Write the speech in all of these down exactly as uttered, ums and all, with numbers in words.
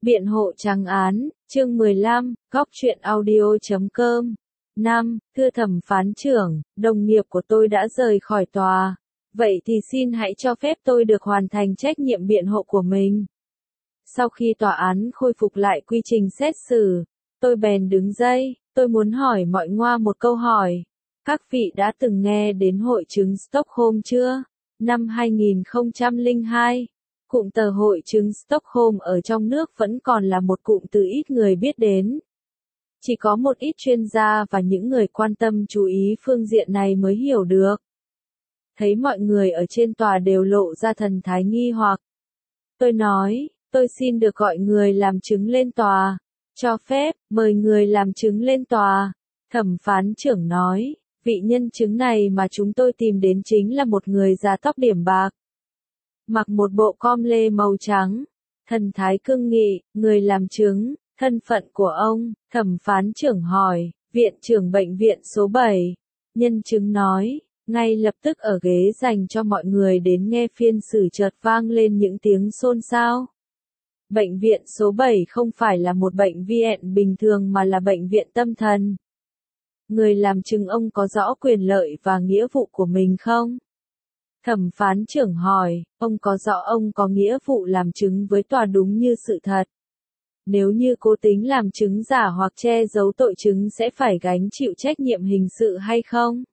Biện hộ trắng án, chương mười lăm, góc truyện audio chấm com. năm. Thưa thẩm phán trưởng, đồng nghiệp của tôi đã rời khỏi tòa. Vậy thì xin hãy cho phép tôi được hoàn thành trách nhiệm biện hộ của mình. Sau khi tòa án khôi phục lại quy trình xét xử, tôi bèn đứng dậy, tôi muốn hỏi mọi ngoa một câu hỏi. Các vị đã từng nghe đến hội chứng Stockholm chưa? Năm hai nghìn không trăm lẻ hai, cụm từ hội chứng Stockholm ở trong nước vẫn còn là một cụm từ ít người biết đến. Chỉ có một ít chuyên gia và những người quan tâm chú ý phương diện này mới hiểu được. Thấy mọi người ở trên tòa đều lộ ra thần thái nghi hoặc. Tôi nói, tôi xin được gọi người làm chứng lên tòa. Cho phép, mời người làm chứng lên tòa. Thẩm phán trưởng nói, vị nhân chứng này mà chúng tôi tìm đến chính là một người già tóc điểm bạc. Mặc một bộ com lê màu trắng. Thần thái cương nghị, người làm chứng, thân phận của ông, thẩm phán trưởng hỏi, viện trưởng bệnh viện số bảy. Nhân chứng nói, ngay lập tức ở ghế dành cho mọi người đến nghe phiên xử chợt vang lên những tiếng xôn xao. Bệnh viện số bảy không phải là một bệnh viện bình thường mà là bệnh viện tâm thần. Người làm chứng ông có rõ quyền lợi và nghĩa vụ của mình không? Thẩm phán trưởng hỏi, ông có rõ ông có nghĩa vụ làm chứng với tòa đúng như sự thật. Nếu như cố tình làm chứng giả hoặc che giấu tội chứng sẽ phải gánh chịu trách nhiệm hình sự hay không?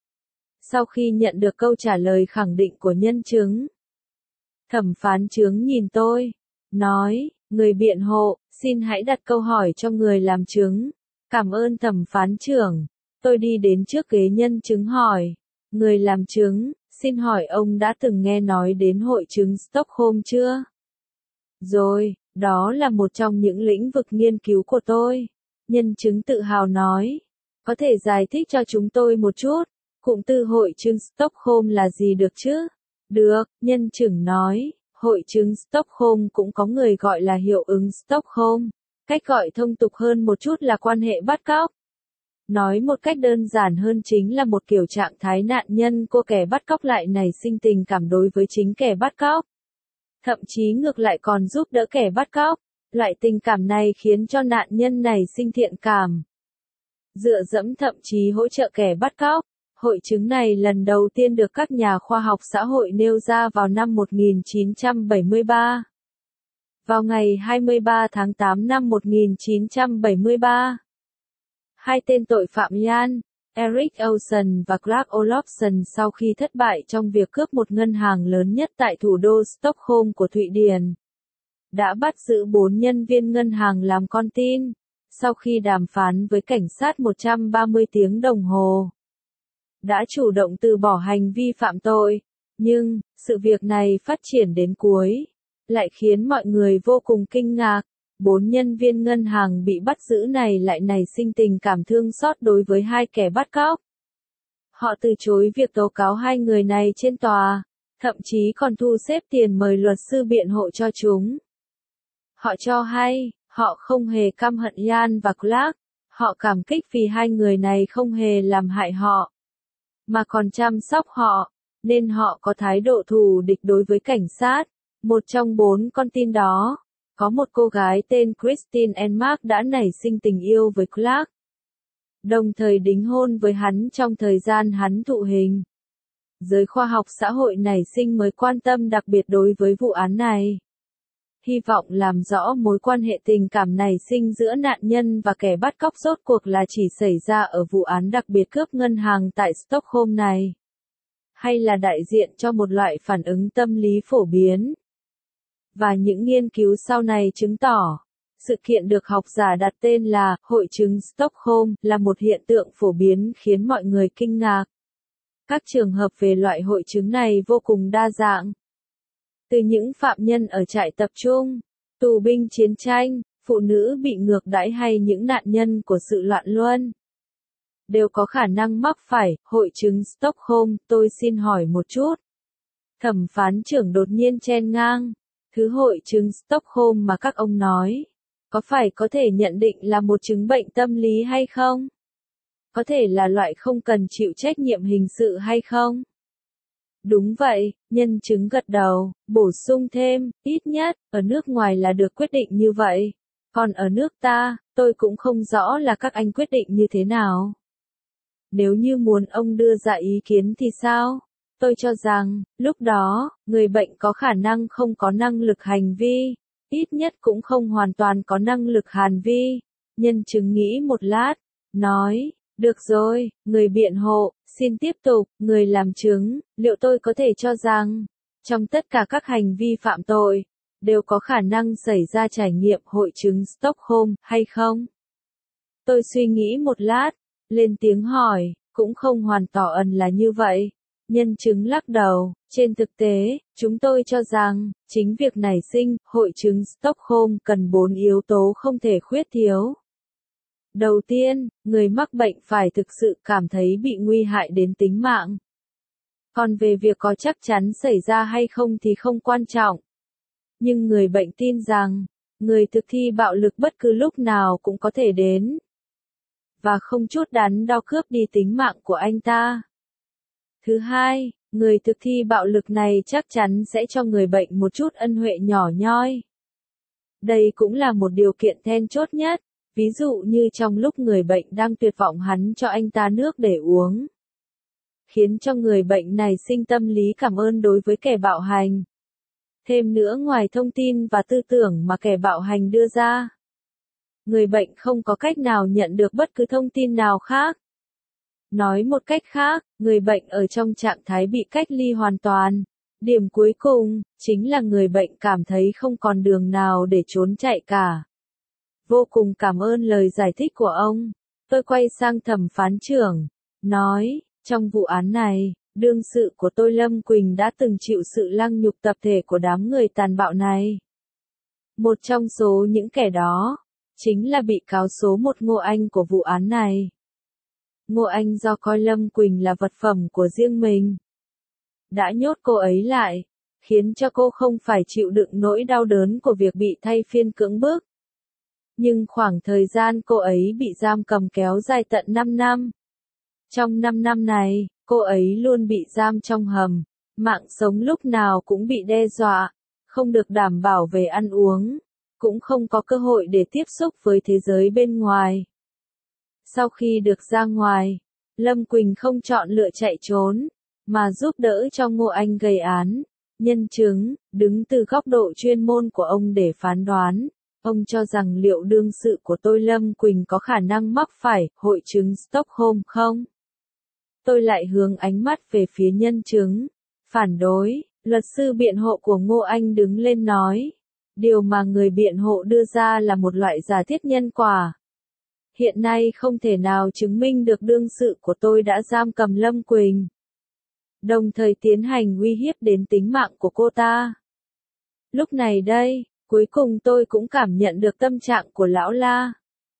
Sau khi nhận được câu trả lời khẳng định của nhân chứng, thẩm phán trưởng nhìn tôi, nói, người biện hộ, xin hãy đặt câu hỏi cho người làm chứng. Cảm ơn thẩm phán trưởng. Tôi đi đến trước ghế nhân chứng hỏi, người làm chứng, xin hỏi ông đã từng nghe nói đến hội chứng Stockholm chưa? Rồi, đó là một trong những lĩnh vực nghiên cứu của tôi. Nhân chứng tự hào nói, có thể giải thích cho chúng tôi một chút, cụm từ hội chứng Stockholm là gì được chứ? Được, nhân chứng nói, hội chứng Stockholm cũng có người gọi là hiệu ứng Stockholm. Cách gọi thông tục hơn một chút là quan hệ bắt cóc. Nói một cách đơn giản hơn chính là một kiểu trạng thái nạn nhân của kẻ bắt cóc lại nảy sinh tình cảm đối với chính kẻ bắt cóc. Thậm chí ngược lại còn giúp đỡ kẻ bắt cóc. Loại tình cảm này khiến cho nạn nhân nảy sinh thiện cảm. Dựa dẫm thậm chí hỗ trợ kẻ bắt cóc. Hội chứng này lần đầu tiên được các nhà khoa học xã hội nêu ra vào năm một nghìn chín trăm bảy mươi ba. Vào ngày hai mươi ba tháng tám năm một nghìn chín trăm bảy mươi ba, hai tên tội phạm Jan, Erik Olsen và Clark Olofsson sau khi thất bại trong việc cướp một ngân hàng lớn nhất tại thủ đô Stockholm của Thụy Điển, đã bắt giữ bốn nhân viên ngân hàng làm con tin. Sau khi đàm phán với cảnh sát một trăm ba mươi tiếng đồng hồ, đã chủ động từ bỏ hành vi phạm tội. Nhưng, sự việc này phát triển đến cuối, lại khiến mọi người vô cùng kinh ngạc. Bốn nhân viên ngân hàng bị bắt giữ này lại nảy sinh tình cảm thương xót đối với hai kẻ bắt cóc. Họ từ chối việc tố cáo hai người này trên tòa, thậm chí còn thu xếp tiền mời luật sư biện hộ cho chúng. Họ cho hay, họ không hề căm hận Jan và Clark, họ cảm kích vì hai người này không hề làm hại họ, mà còn chăm sóc họ, nên họ có thái độ thù địch đối với cảnh sát. Một trong bốn con tin đó, có một cô gái tên Christine Enmark đã nảy sinh tình yêu với Clark, đồng thời đính hôn với hắn trong thời gian hắn thụ hình. Giới khoa học xã hội nảy sinh mối quan tâm đặc biệt đối với vụ án này, hy vọng làm rõ mối quan hệ tình cảm nảy sinh giữa nạn nhân và kẻ bắt cóc rốt cuộc là chỉ xảy ra ở vụ án đặc biệt cướp ngân hàng tại Stockholm này, hay là đại diện cho một loại phản ứng tâm lý phổ biến. Và những nghiên cứu sau này chứng tỏ, sự kiện được học giả đặt tên là hội chứng Stockholm là một hiện tượng phổ biến khiến mọi người kinh ngạc. Các trường hợp về loại hội chứng này vô cùng đa dạng. Từ những phạm nhân ở trại tập trung, tù binh chiến tranh, phụ nữ bị ngược đãi hay những nạn nhân của sự loạn luân, đều có khả năng mắc phải hội chứng Stockholm. Tôi xin hỏi một chút. Thẩm phán trưởng đột nhiên chen ngang. Thứ hội chứng Stockholm mà các ông nói, có phải có thể nhận định là một chứng bệnh tâm lý hay không? Có thể là loại không cần chịu trách nhiệm hình sự hay không? Đúng vậy, nhân chứng gật đầu, bổ sung thêm, ít nhất, ở nước ngoài là được quyết định như vậy. Còn ở nước ta, tôi cũng không rõ là các anh quyết định như thế nào. Nếu như muốn ông đưa ra ý kiến thì sao? Tôi cho rằng, lúc đó, người bệnh có khả năng không có năng lực hành vi, ít nhất cũng không hoàn toàn có năng lực hàn vi. Nhân chứng nghĩ một lát, nói, được rồi, người biện hộ, xin tiếp tục, người làm chứng, liệu tôi có thể cho rằng, trong tất cả các hành vi phạm tội, đều có khả năng xảy ra trải nghiệm hội chứng Stockholm, hay không? Tôi suy nghĩ một lát, lên tiếng hỏi, cũng không hoàn toàn là như vậy. Nhân chứng lắc đầu, trên thực tế, chúng tôi cho rằng, chính việc nảy sinh, hội chứng Stockholm cần bốn yếu tố không thể khuyết thiếu. Đầu tiên, người mắc bệnh phải thực sự cảm thấy bị nguy hại đến tính mạng. Còn về việc có chắc chắn xảy ra hay không thì không quan trọng. Nhưng người bệnh tin rằng, người thực thi bạo lực bất cứ lúc nào cũng có thể đến. Và không chút đắn đo cướp đi tính mạng của anh ta. Thứ hai, người thực thi bạo lực này chắc chắn sẽ cho người bệnh một chút ân huệ nhỏ nhoi. Đây cũng là một điều kiện then chốt nhất, ví dụ như trong lúc người bệnh đang tuyệt vọng hắn cho anh ta nước để uống. Khiến cho người bệnh này sinh tâm lý cảm ơn đối với kẻ bạo hành. Thêm nữa ngoài thông tin và tư tưởng mà kẻ bạo hành đưa ra, người bệnh không có cách nào nhận được bất cứ thông tin nào khác. Nói một cách khác, người bệnh ở trong trạng thái bị cách ly hoàn toàn. Điểm cuối cùng, chính là người bệnh cảm thấy không còn đường nào để trốn chạy cả. Vô cùng cảm ơn lời giải thích của ông. Tôi quay sang thẩm phán trưởng, nói, trong vụ án này, đương sự của tôi Lâm Quỳnh đã từng chịu sự lăng nhục tập thể của đám người tàn bạo này. Một trong số những kẻ đó, chính là bị cáo số một Ngô Anh của vụ án này. Ngô Anh do coi Lâm Quỳnh là vật phẩm của riêng mình, đã nhốt cô ấy lại, khiến cho cô không phải chịu đựng nỗi đau đớn của việc bị thay phiên cưỡng bức. Nhưng khoảng thời gian cô ấy bị giam cầm kéo dài tận năm năm. Trong năm năm này, cô ấy luôn bị giam trong hầm, mạng sống lúc nào cũng bị đe dọa, không được đảm bảo về ăn uống, cũng không có cơ hội để tiếp xúc với thế giới bên ngoài. Sau khi được ra ngoài, Lâm Quỳnh không chọn lựa chạy trốn, mà giúp đỡ cho Ngô Anh gây án. Nhân chứng, đứng từ góc độ chuyên môn của ông để phán đoán, ông cho rằng liệu đương sự của tôi Lâm Quỳnh có khả năng mắc phải hội chứng Stockholm không? Tôi lại hướng ánh mắt về phía nhân chứng. Phản đối, luật sư biện hộ của Ngô Anh đứng lên nói. Điều mà người biện hộ đưa ra là một loại giả thiết nhân quả. Hiện nay không thể nào chứng minh được đương sự của tôi đã giam cầm Lâm Quỳnh, đồng thời tiến hành uy hiếp đến tính mạng của cô ta. Lúc này đây, cuối cùng tôi cũng cảm nhận được tâm trạng của lão La.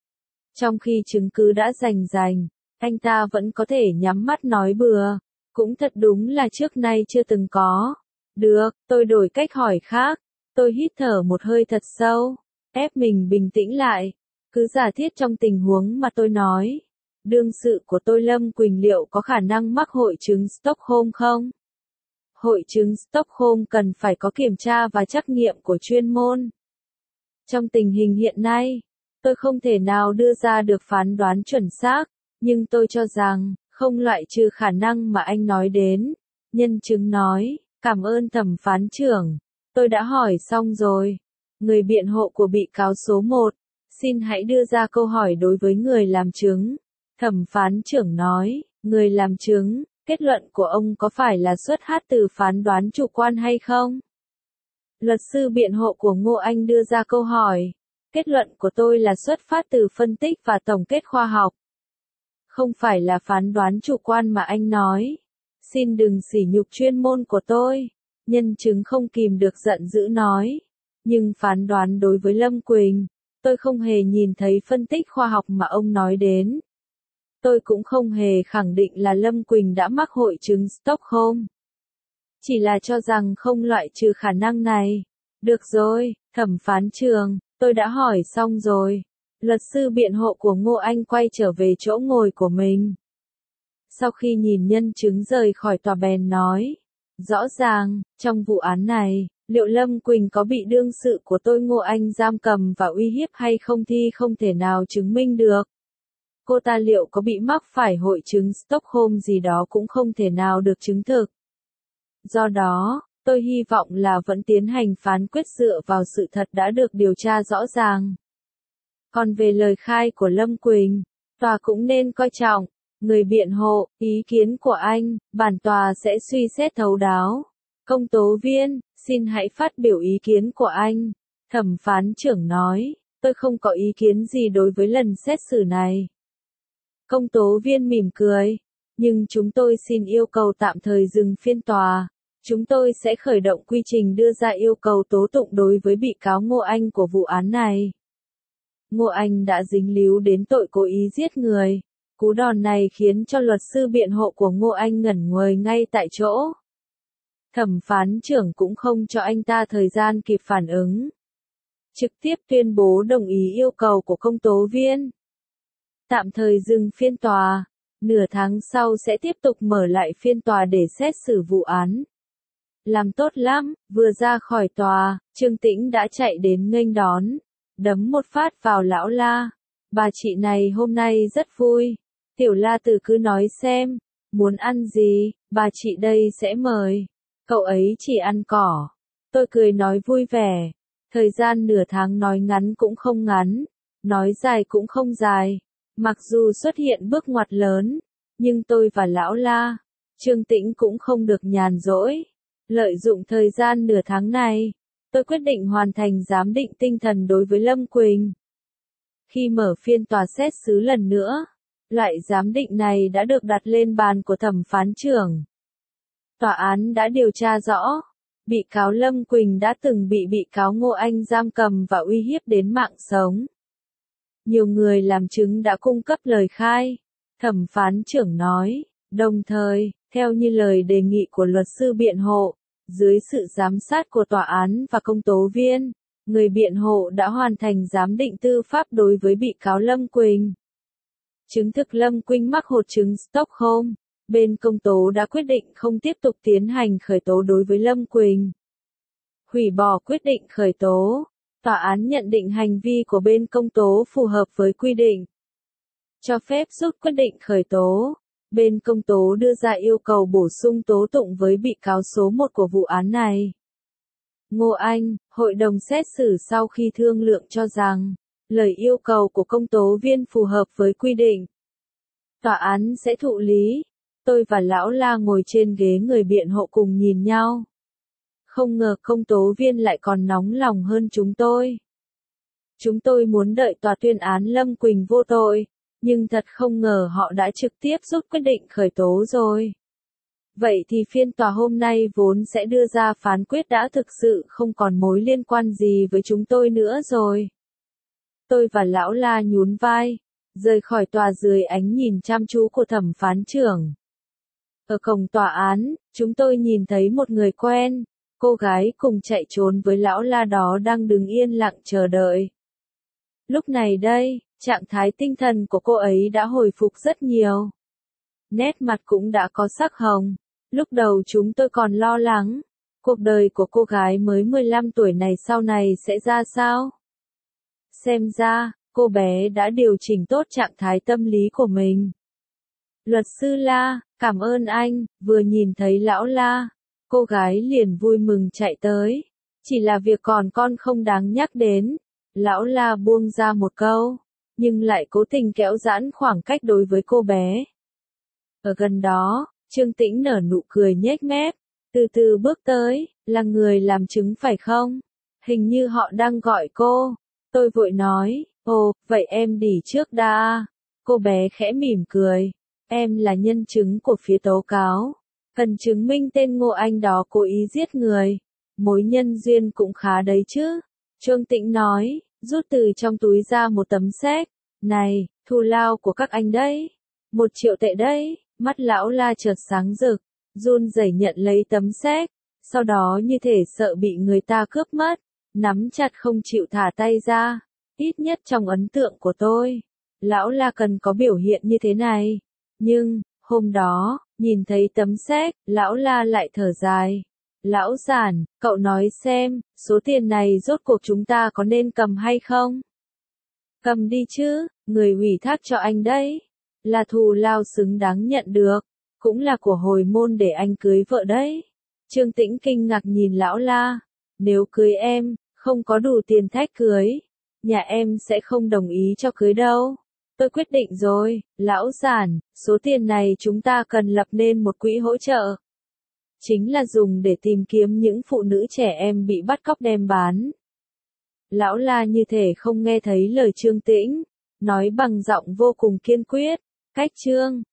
Trong khi chứng cứ đã rành rành, anh ta vẫn có thể nhắm mắt nói bừa. Cũng thật đúng là trước nay chưa từng có. Được, tôi đổi cách hỏi khác. Tôi hít thở một hơi thật sâu, ép mình bình tĩnh lại. Cứ giả thiết trong tình huống mà tôi nói, đương sự của tôi Lâm Quỳnh liệu có khả năng mắc hội chứng Stockholm không? Hội chứng Stockholm cần phải có kiểm tra và trắc nghiệm của chuyên môn. Trong tình hình hiện nay, tôi không thể nào đưa ra được phán đoán chuẩn xác, nhưng tôi cho rằng, không loại trừ khả năng mà anh nói đến. Nhân chứng nói, cảm ơn thẩm phán trưởng, tôi đã hỏi xong rồi. Người biện hộ của bị cáo số một, xin hãy đưa ra câu hỏi đối với người làm chứng. Thẩm phán trưởng nói, người làm chứng, kết luận của ông có phải là xuất phát từ phán đoán chủ quan hay không? Luật sư biện hộ của Ngô Anh đưa ra câu hỏi, kết luận của tôi là xuất phát từ phân tích và tổng kết khoa học. Không phải là phán đoán chủ quan mà anh nói. Xin đừng sỉ nhục chuyên môn của tôi. Nhân chứng không kìm được giận dữ nói. Nhưng phán đoán đối với Lâm Quỳnh, tôi không hề nhìn thấy phân tích khoa học mà ông nói đến. Tôi cũng không hề khẳng định là Lâm Quỳnh đã mắc hội chứng Stockholm. Chỉ là cho rằng không loại trừ khả năng này. Được rồi, thẩm phán trưởng, tôi đã hỏi xong rồi. Luật sư biện hộ của Ngô Anh quay trở về chỗ ngồi của mình. Sau khi nhìn nhân chứng rời khỏi tòa bèn nói. Rõ ràng, trong vụ án này, liệu Lâm Quỳnh có bị đương sự của tôi Ngô Anh giam cầm và uy hiếp hay không thì không thể nào chứng minh được. Cô ta liệu có bị mắc phải hội chứng Stockholm gì đó cũng không thể nào được chứng thực. Do đó, tôi hy vọng là vẫn tiến hành phán quyết dựa vào sự thật đã được điều tra rõ ràng. Còn về lời khai của Lâm Quỳnh, tòa cũng nên coi trọng. Người biện hộ, ý kiến của anh, bản tòa sẽ suy xét thấu đáo. Công tố viên, xin hãy phát biểu ý kiến của anh. Thẩm phán trưởng nói, tôi không có ý kiến gì đối với lần xét xử này. Công tố viên mỉm cười, nhưng chúng tôi xin yêu cầu tạm thời dừng phiên tòa. Chúng tôi sẽ khởi động quy trình đưa ra yêu cầu tố tụng đối với bị cáo Ngô Anh của vụ án này. Ngô Anh đã dính líu đến tội cố ý giết người. Cú đòn này khiến cho luật sư biện hộ của Ngô Anh ngẩn người ngay tại chỗ. Thẩm phán trưởng cũng không cho anh ta thời gian kịp phản ứng. Trực tiếp tuyên bố đồng ý yêu cầu của công tố viên. Tạm thời dừng phiên tòa, nửa tháng sau sẽ tiếp tục mở lại phiên tòa để xét xử vụ án. Làm tốt lắm, vừa ra khỏi tòa, Trương Tĩnh đã chạy đến nghênh đón, đấm một phát vào lão La. Bà chị này hôm nay rất vui. Tiểu La Tử cứ nói xem, muốn ăn gì, bà chị đây sẽ mời. Cậu ấy chỉ ăn cỏ. Tôi cười nói vui vẻ. Thời gian nửa tháng nói ngắn cũng không ngắn, nói dài cũng không dài. Mặc dù xuất hiện bước ngoặt lớn, nhưng tôi và lão La, Trương Tĩnh cũng không được nhàn rỗi. Lợi dụng thời gian nửa tháng này, tôi quyết định hoàn thành giám định tinh thần đối với Lâm Quỳnh. Khi mở phiên tòa xét xử lần nữa, loại giám định này đã được đặt lên bàn của thẩm phán trưởng. Tòa án đã điều tra rõ, bị cáo Lâm Quỳnh đã từng bị bị cáo Ngô Anh giam cầm và uy hiếp đến mạng sống. Nhiều người làm chứng đã cung cấp lời khai, thẩm phán trưởng nói, đồng thời, theo như lời đề nghị của luật sư biện hộ, dưới sự giám sát của tòa án và công tố viên, người biện hộ đã hoàn thành giám định tư pháp đối với bị cáo Lâm Quỳnh. Chứng thực Lâm Quỳnh mắc hội chứng Stockholm, bên công tố đã quyết định không tiếp tục tiến hành khởi tố đối với Lâm Quỳnh. Hủy bỏ quyết định khởi tố, tòa án nhận định hành vi của bên công tố phù hợp với quy định. Cho phép rút quyết định khởi tố, bên công tố đưa ra yêu cầu bổ sung tố tụng với bị cáo số một của vụ án này. Ngô Anh, hội đồng xét xử sau khi thương lượng cho rằng, lời yêu cầu của công tố viên phù hợp với quy định. Tòa án sẽ thụ lý. Tôi và lão La ngồi trên ghế người biện hộ cùng nhìn nhau. Không ngờ công tố viên lại còn nóng lòng hơn chúng tôi. Chúng tôi muốn đợi tòa tuyên án Lâm Quỳnh vô tội, nhưng thật không ngờ họ đã trực tiếp rút quyết định khởi tố rồi. Vậy thì phiên tòa hôm nay vốn sẽ đưa ra phán quyết đã thực sự không còn mối liên quan gì với chúng tôi nữa rồi. Tôi và lão La nhún vai, rời khỏi tòa dưới ánh nhìn chăm chú của thẩm phán trưởng. Ở cổng tòa án, chúng tôi nhìn thấy một người quen, cô gái cùng chạy trốn với lão La đó đang đứng yên lặng chờ đợi. Lúc này đây, trạng thái tinh thần của cô ấy đã hồi phục rất nhiều. Nét mặt cũng đã có sắc hồng. Lúc đầu chúng tôi còn lo lắng, cuộc đời của cô gái mới mười lăm tuổi này sau này sẽ ra sao? Xem ra, cô bé đã điều chỉnh tốt trạng thái tâm lý của mình. Luật sư La, cảm ơn anh, vừa nhìn thấy lão La, cô gái liền vui mừng chạy tới. Chỉ là việc còn con không đáng nhắc đến. Lão La buông ra một câu, nhưng lại cố tình kéo giãn khoảng cách đối với cô bé. Ở gần đó, Trương Tĩnh nở nụ cười nhếch mép, từ từ bước tới, là người làm chứng phải không? Hình như họ đang gọi cô. Tôi vội nói, ồ, vậy em đi trước đã. Cô bé khẽ mỉm cười, em là nhân chứng của phía tố cáo. Cần chứng minh tên Ngô Anh đó cố ý giết người. Mối nhân duyên cũng khá đấy chứ. Trương Tĩnh nói, rút từ trong túi ra một tấm séc. Này, thù lao của các anh đấy. Một triệu tệ đấy. Mắt lão La chợt sáng rực, run rẩy nhận lấy tấm séc, sau đó như thể sợ bị người ta cướp mất, nắm chặt không chịu thả tay ra. Ít nhất trong ấn tượng của tôi, lão La cần có biểu hiện như thế này. Nhưng, hôm đó, Nhìn thấy tấm séc, lão La lại thở dài. Lão Giản, cậu nói xem, số tiền này rốt cuộc chúng ta có nên cầm hay không? Cầm đi chứ, người ủy thác cho anh đấy. Là thù lao xứng đáng nhận được. Cũng là của hồi môn để anh cưới vợ đấy. Trương Tĩnh kinh ngạc nhìn lão La. Nếu cưới em, không có đủ tiền thách cưới. Nhà em sẽ không đồng ý cho cưới đâu. Tôi quyết định rồi, lão Giản, số tiền này chúng ta cần lập nên một quỹ hỗ trợ. Chính là dùng để tìm kiếm những phụ nữ trẻ em bị bắt cóc đem bán. Lão La như thể không nghe thấy lời Trương Tĩnh, nói bằng giọng vô cùng kiên quyết. Cách Trương